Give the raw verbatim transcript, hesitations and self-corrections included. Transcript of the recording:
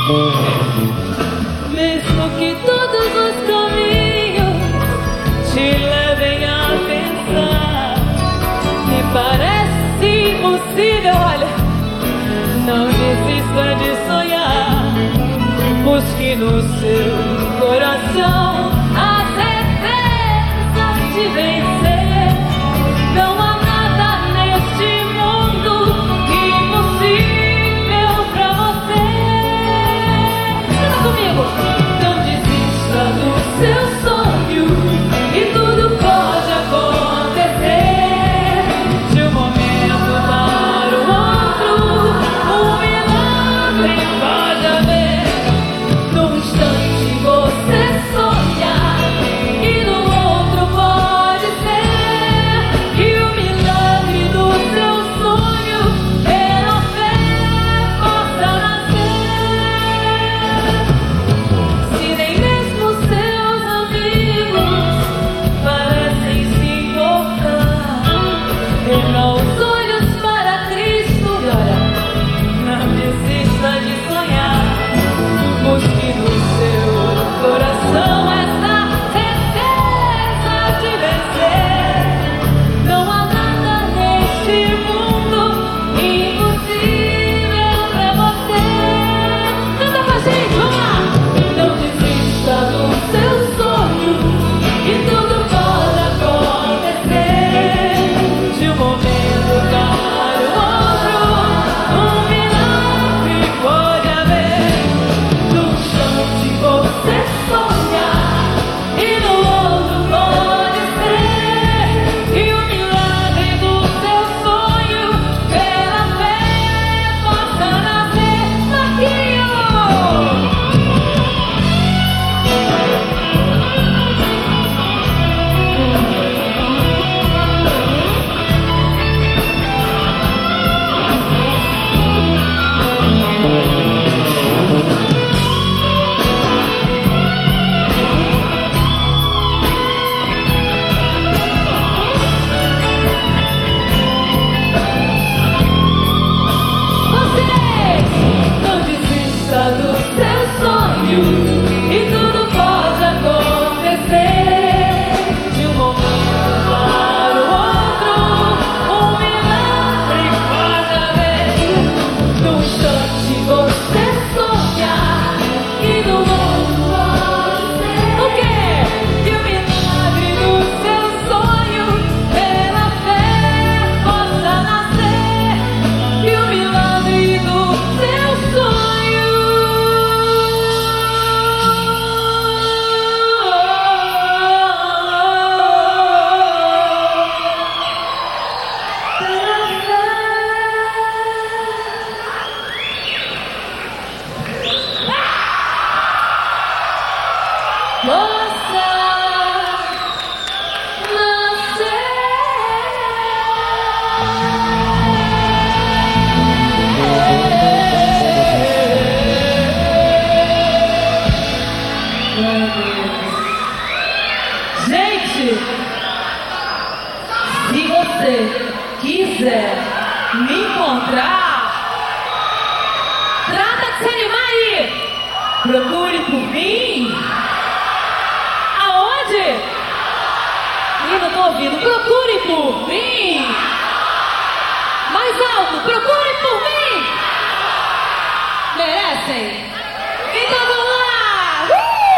Mesmo que todos os caminhos te levem a pensar que parece impossível, olha, não desista de sonhar. Busque no seu coração a certeza de vencer. Não há nada neste mundo impossível pra você. Canta comigo! Não desista do seu sonho, e tudo pode acontecer. De um momento para o outro, um milagre pode haver. Num instante você sonhar, e no outro pode ser que o milagre do seu sonho pela fé possa nascer. Se nem mesmo seus amigos parecem se importar, erga os olhos para Cristo e ora, não desista de sonhar. Busque no seu coração essa certeza de vencer. Não há nada neste mundo impossível pra você. Canta com a gente, vamos lá! Não desista do seu sonho, e tudo pode acontecer. De um momento para o outro, um milagre pode haver. Num instante você sonhar, e no outro pode ser que o milagre do seu sonho pela fé possa nascer. Marquinhos! Não desista do seu sonho, e tudo pode acontecer. De um momento para o outro, um milagre pode haver. Num instante você sonhar, e no outro pode ser o quê? Que o milagre do seu sonho pela fé possa nascer. Que o milagre do seu sonho possa nascer. Gente, se você quiser me encontrar, trata de se animar aí. Procure por mim. Aonde? Eu não tô ouvindo. Procure por mim.